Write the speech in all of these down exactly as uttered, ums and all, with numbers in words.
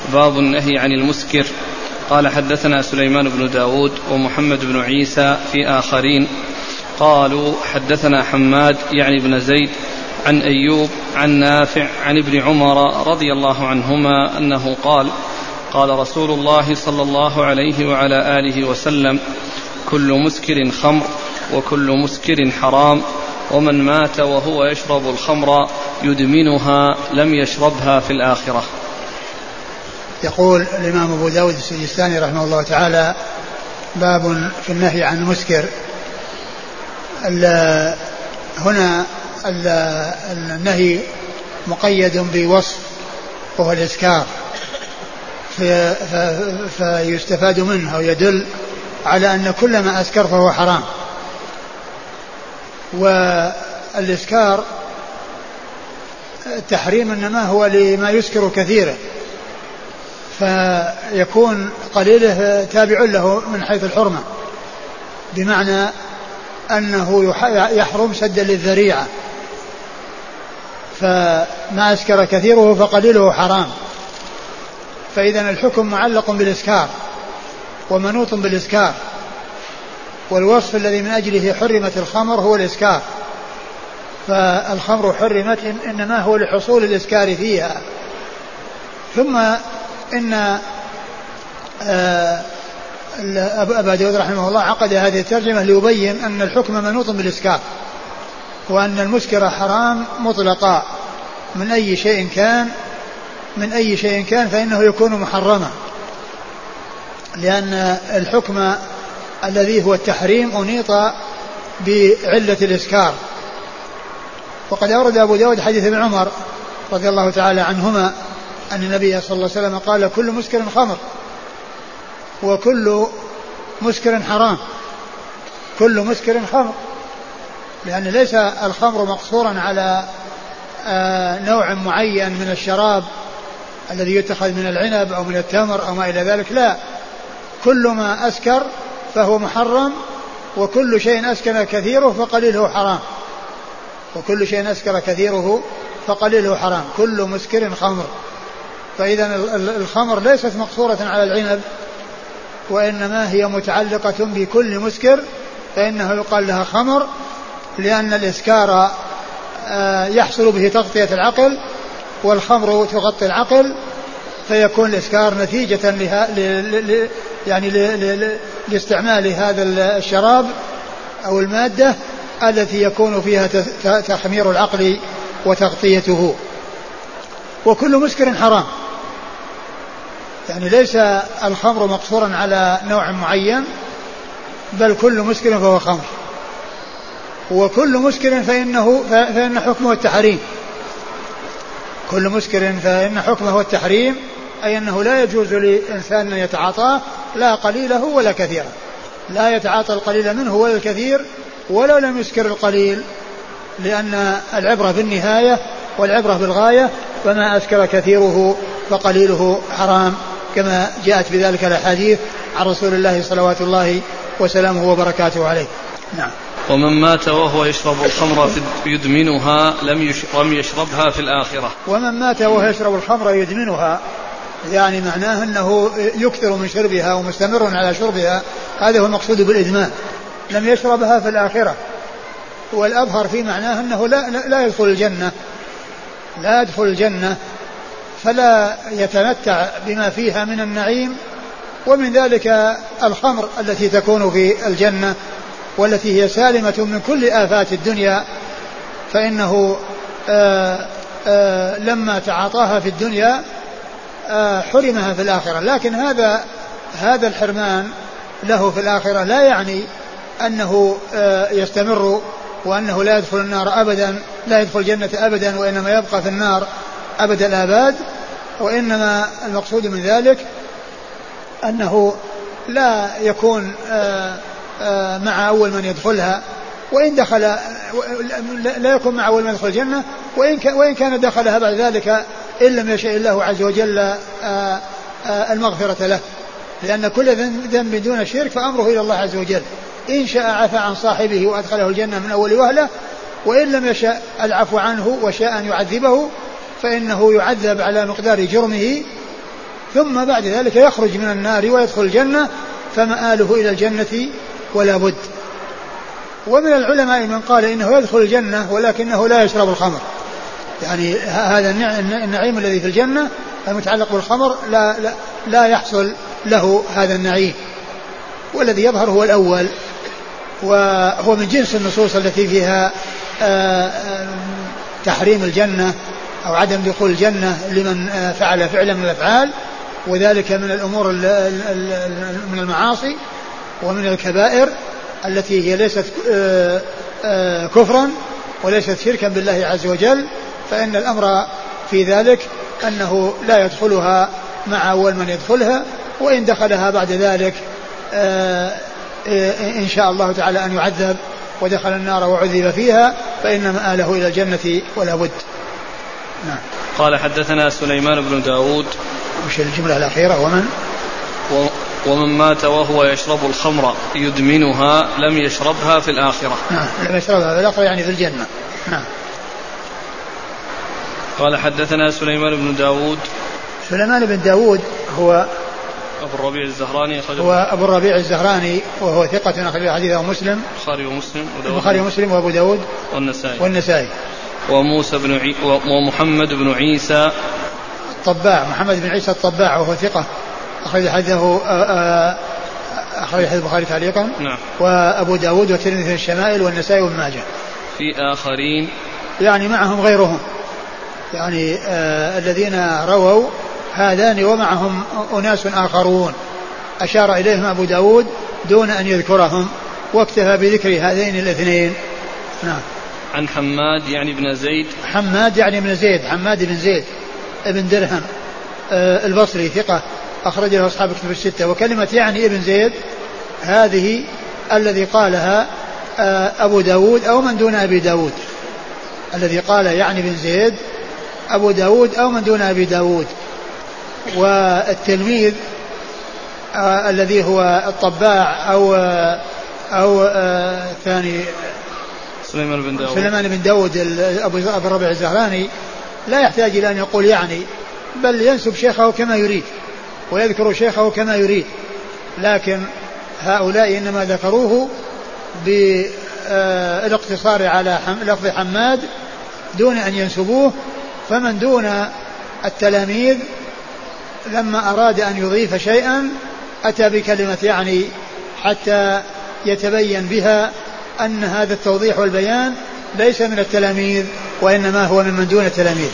باب النهي عن المسكر. قال حدثنا سليمان بن داود ومحمد بن عيسى في آخرين قالوا حدثنا حماد يعني بن زيد عن أيوب عن نافع عن ابن عمر رضي الله عنهما أنه قال قال رسول الله صلى الله عليه وعلى آله وسلم كل مسكر خمر وكل مسكر حرام ومن مات وهو يشرب الخمر يدمنها لم يشربها في الآخرة. يقول الإمام أبو داود السجستاني رحمه الله تعالى باب في النهي عن المسكر. هنا النهي مقيد بوصف وهو الإسكار فيستفاد منه ويدل على أن كل ما أسكر فهو حرام. والإسكار التحريم إنما هو لما يسكر كثيره فيكون قليله تابع له من حيث الحرمة، بمعنى أنه يحرم سدا للذريعة، فما أسكر كثيره فقليله حرام. فإذا الحكم معلق بالإسكار ومنوط بالإسكار، والوصف الذي من أجله حرمت الخمر هو الإسكار، فالخمر حرمت إنما هو لحصول الإسكار فيها. ثم إن أبا داود رحمه الله عقد هذه الترجمة ليبين أن الحكم منوط بالإسكار، وأن المسكر حرام مطلقا من أي شيء كان من أي شيء كان فإنه يكون محرما، لأن الحكم الذي هو التحريم أنيط بعلة الإسكار. وقد أورد أبو داود حديث ابن عمر رضي الله تعالى عنهما أن النبي صلى الله عليه وسلم قال كل مسكر خمر وكل مسكر حرام. كل مسكر خمر، لأن ليس الخمر مقصورا على نوع معين من الشراب الذي يتخذ من العنب أو من التمر أو ما إلى ذلك، لا، كل ما أسكر فهو محرم، وكل شيء أسكر كثيره فقليله حرام، وكل شيء أسكر كثيره فقليله حرام. كل مسكر خمر، فإذا الخمر ليست مقصورة على العنب، وإنما هي متعلقة بكل مسكر، فإنه يقال لها خمر، لأن الإسكار يحصل به تغطية العقل، والخمر تغطي العقل، فيكون الإسكار نتيجة لها ل... يعني ل... لاستعمال هذا الشراب أو المادة التي يكون فيها تخمير العقل وتغطيته. وكل مسكر حرام، يعني ليس الخمر مقصورا على نوع معين، بل كل مسكر فهو خمر. وكل مسكر فإنه فإن حكمه التحريم. كل مسكر فإن حكمه التحريم، أي أنه لا يجوز لإنسان أن يتعاطاه، لا قليله ولا كثيرا، لا يتعاطى القليل منه ولا الكثير ولو لم يسكر القليل، لأن العبرة بالنهاية والعبرة بالغاية، فما أسكر كثيره فقليله حرام، كما جاءت بذلك الأحاديث عن رسول الله صلوات الله وسلامه وبركاته عليه. نعم. ومن مات وهو يشرب الخمر يدمنها لم يشربها في الآخرة. ومن مات وهو يشرب الخمر يدمنها، يعني معناه أنه يكثر من شربها ومستمر على شربها، هذا هو المقصود بالإدمان، لم يشربها في الآخرة. والأظهر في معناه أنه لا, لا يدخل الجنة لا يدخل الجنة فلا يتمتع بما فيها من النعيم. ومن ذلك الخمر التي تكون في الجنة والتي هي سالمة من كل آفات الدنيا، فإنه آآ آآ لما تعاطاها في الدنيا حرمها في الآخرة. لكن هذا هذا الحرمان له في الآخرة لا يعني أنه يستمر وأنه لا يدخل النار أبدا، لا يدخل الجنة أبدا، وإنما يبقى في النار أبد الآباد. وإنما المقصود من ذلك أنه لا يكون مع أول من يدخلها، وإن دخل لا يكون مع أول من يدخل الجنة، وإن كان دخلها بعد ذلك إن لم يشاء الله عز وجل المغفرة له، لأن كل ذنب دون شرك فأمره إلى الله عز وجل، إن شاء عفى عن صاحبه وأدخله الجنة من أول وهلة، وإن لم يشاء العفو عنه وشاء أن يعذبه فإنه يعذب على مقدار جرمه ثم بعد ذلك يخرج من النار ويدخل الجنة فمآله إلى الجنة ولا بد. ومن العلماء من قال إنه يدخل الجنة ولكنه لا يشرب الخمر، يعني هذا النعيم الذي في الجنة المتعلق بالخمر لا, لا, لا يحصل له هذا النعيم، والذي يظهر هو الأول، وهو من جنس النصوص التي فيها تحريم الجنة أو عدم دخول الجنة لمن فعل فعلا من الأفعال، وذلك من الأمور من المعاصي ومن الكبائر التي هي ليست كفرا وليست شركا بالله عز وجل، فإن الأمر في ذلك أنه لا يدخلها مع أول من يدخلها، وإن دخلها بعد ذلك إن شاء الله تعالى أن يعذب ودخل النار وعذب فيها فإن مآله إلى الجنة ولا بد. نعم. قال حدثنا سليمان بن داود. وش الجملة الأخيرة؟ ومن و ومن مات وهو يشرب الخمر يدمنها لم يشربها في الآخرة. نعم لم يشربها في الآخرة يعني في الجنة. نعم. قال حدثنا سليمان بن داود. سليمان بن داود هو أبو الربيع الزهراني هو أبو الربيع الزهراني وهو ثقة أخرج حديثه مسلم البخاري ومسلم البخاري ومسلم وأبو داود والنسائي والنسائي وموسى بن عي... ومحمد بن عيسى الطباع محمد بن عيسى الطباع وهو ثقة أخرج حديثه أخرج حديث البخاري تعليقا. نعم. وأبو داود والترمذي في الشمائل والنسائي وابن ماجه. في آخرين يعني معهم غيرهم، يعني آه الذين رووا هذان ومعهم أناس آخرون أشار إليهم أبو داود دون أن يذكرهم واكتفى بذكر هذين الاثنين. نعم. عن حماد يعني بن زيد. حماد يعني بن زيد حماد بن زيد ابن درهم آه البصري ثقة أخرج له أصحاب كتب الستة. وكلمة يعني ابن زيد هذه الذي قالها آه أبو داود أو من دون أبي داود، الذي قال يعني بن زيد أبو داود أو من دون أبي داود. والتلميذ آه الذي هو الطباع أو آه أو آه ثاني سليمان بن داود سليمان بن داود أبو الربيع الزهراني لا يحتاج إلى أن يقول يعني، بل ينسب شيخه كما يريد ويذكر شيخه كما يريد، لكن هؤلاء إنما ذكروه بالاقتصار على لفظ حماد دون أن ينسبوه. فمن دون التلاميذ لما أراد أن يضيف شيئا أتى بكلمة يعني حتى يتبين بها أن هذا التوضيح والبيان ليس من التلاميذ وإنما هو من من دون التلاميذ.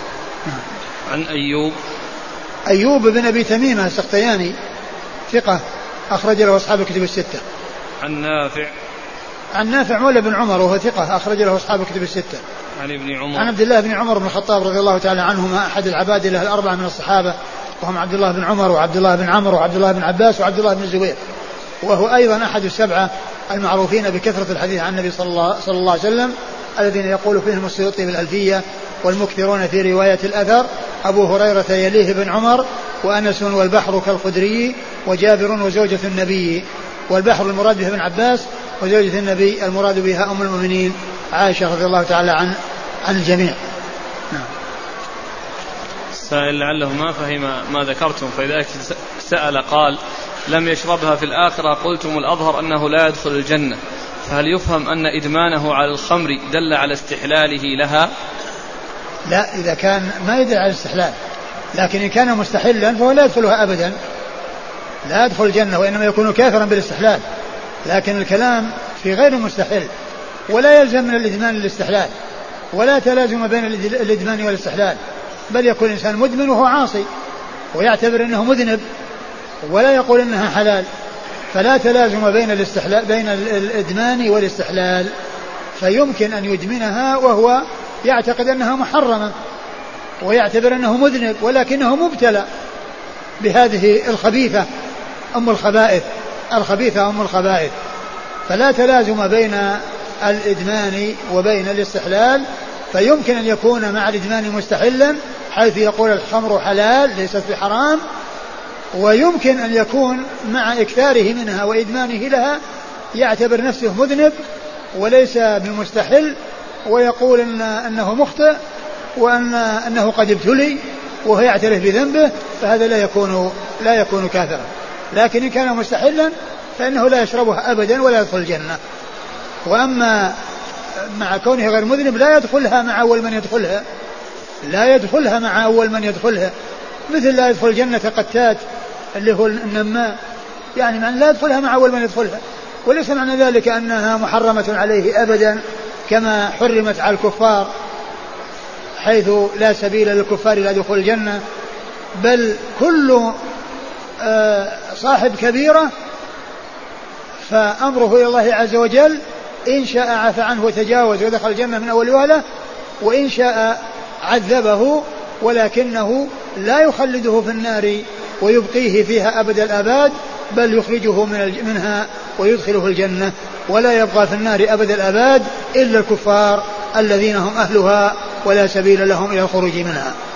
عن أيوب أيوب بن أبي تميمة السختياني ثقة أخرج له أصحاب كتب الستة. عن نافع عن نافع مولى بن عمر وهو ثقة أخرج له أصحاب كتب الستة. عن ابن عمر عن عبد الله بن عمر بن الخطاب رضي الله تعالى عنهما أحد العبادلة الأربعة من الصحابة، وهم عبد الله بن عمر وعبد الله بن عمرو وعبد الله بن عباس وعبد الله بن الزبير، وهو أيضا أحد السبعة المعروفين بكثرة الحديث عن النبي صلى الله, صلى الله عليه وسلم الذين يقول فيهم السيوطي بالألفية والمكثرون في رواية الأثر. أبو هريرة يليه بن عمر وأنس والبحر كالخدري وجابر وزوجة النبي، والبحر المراد به ابن عباس وزوجة النبي المراد بها أم المؤمنين عائشة رضي الله تعالى عن عن الجميع. نعم. السائل لعله ما فهم ما ذكرتم فإذا سأل قال لم يشربها في الآخرة قلتم الأظهر أنه لا يدخل الجنة، فهل يفهم أن إدمانه على الخمر دل على استحلاله لها؟ لا، إذا كان ما يدل على الاستحلال، لكن إن كان مستحلا فهو لا يدخلها أبدا، لا يدخل الجنة وإنما يكون كافرا بالاستحلال. لكن الكلام في غير المستحل، ولا يلزم من الإدمان الاستحلال، ولا تلازم بين الإدمان والاستحلال، بل يكون الإنسان مدمن وهو عاصي ويعتبر أنه مذنب ولا يقول أنها حلال، فلا تلازم بين الاستحلال بين الإدمان والاستحلال، فيمكن أن يدمنها وهو يعتقد أنها محرمة ويعتبر أنه مذنب ولكنه مبتلى بهذه الخبيثة أم الخبائث الخبيثة أم الخبائث، فلا تلازم بين الإدمان وبين الاستحلال، فيمكن أن يكون مع الإدمان مستحلا حيث يقول الخمر حلال ليست بحرام، ويمكن أن يكون مع إكثاره منها وإدمانه لها يعتبر نفسه مذنب وليس بمستحل ويقول إن أنه مخطئ وأن أنه قد ابتلي وهو يعترف بذنبه فهذا لا يكون لا يكون كافرا. لكن إن كان مستحلا فإنه لا يشربها أبدا ولا يدخل الجنة. وأما مع كونه غير مذنب لا يدخلها مع أول من يدخلها لا يدخلها مع أول من يدخلها مثل لا يدخل الجنة قتات اللي هو النماء، يعني من لا يدخلها مع أول من يدخلها. وليس معنى ذلك أنها محرمة عليه أبدا كما حرمت على الكفار حيث لا سبيل للكفار إلى دخول الجنة، بل كل صاحب كبيرة فأمره إلى الله عز وجل، إن شاء عفى عنه وتجاوز ودخل الجنة من أول وهلة، وإن شاء عذبه ولكنه لا يخلده في النار ويبقيه فيها أبد الآباد، بل يخرجه منها ويدخله الجنة، ولا يبقى في النار أبد الآباد إلا الكفار الذين هم أهلها ولا سبيل لهم إلى الخروج منها.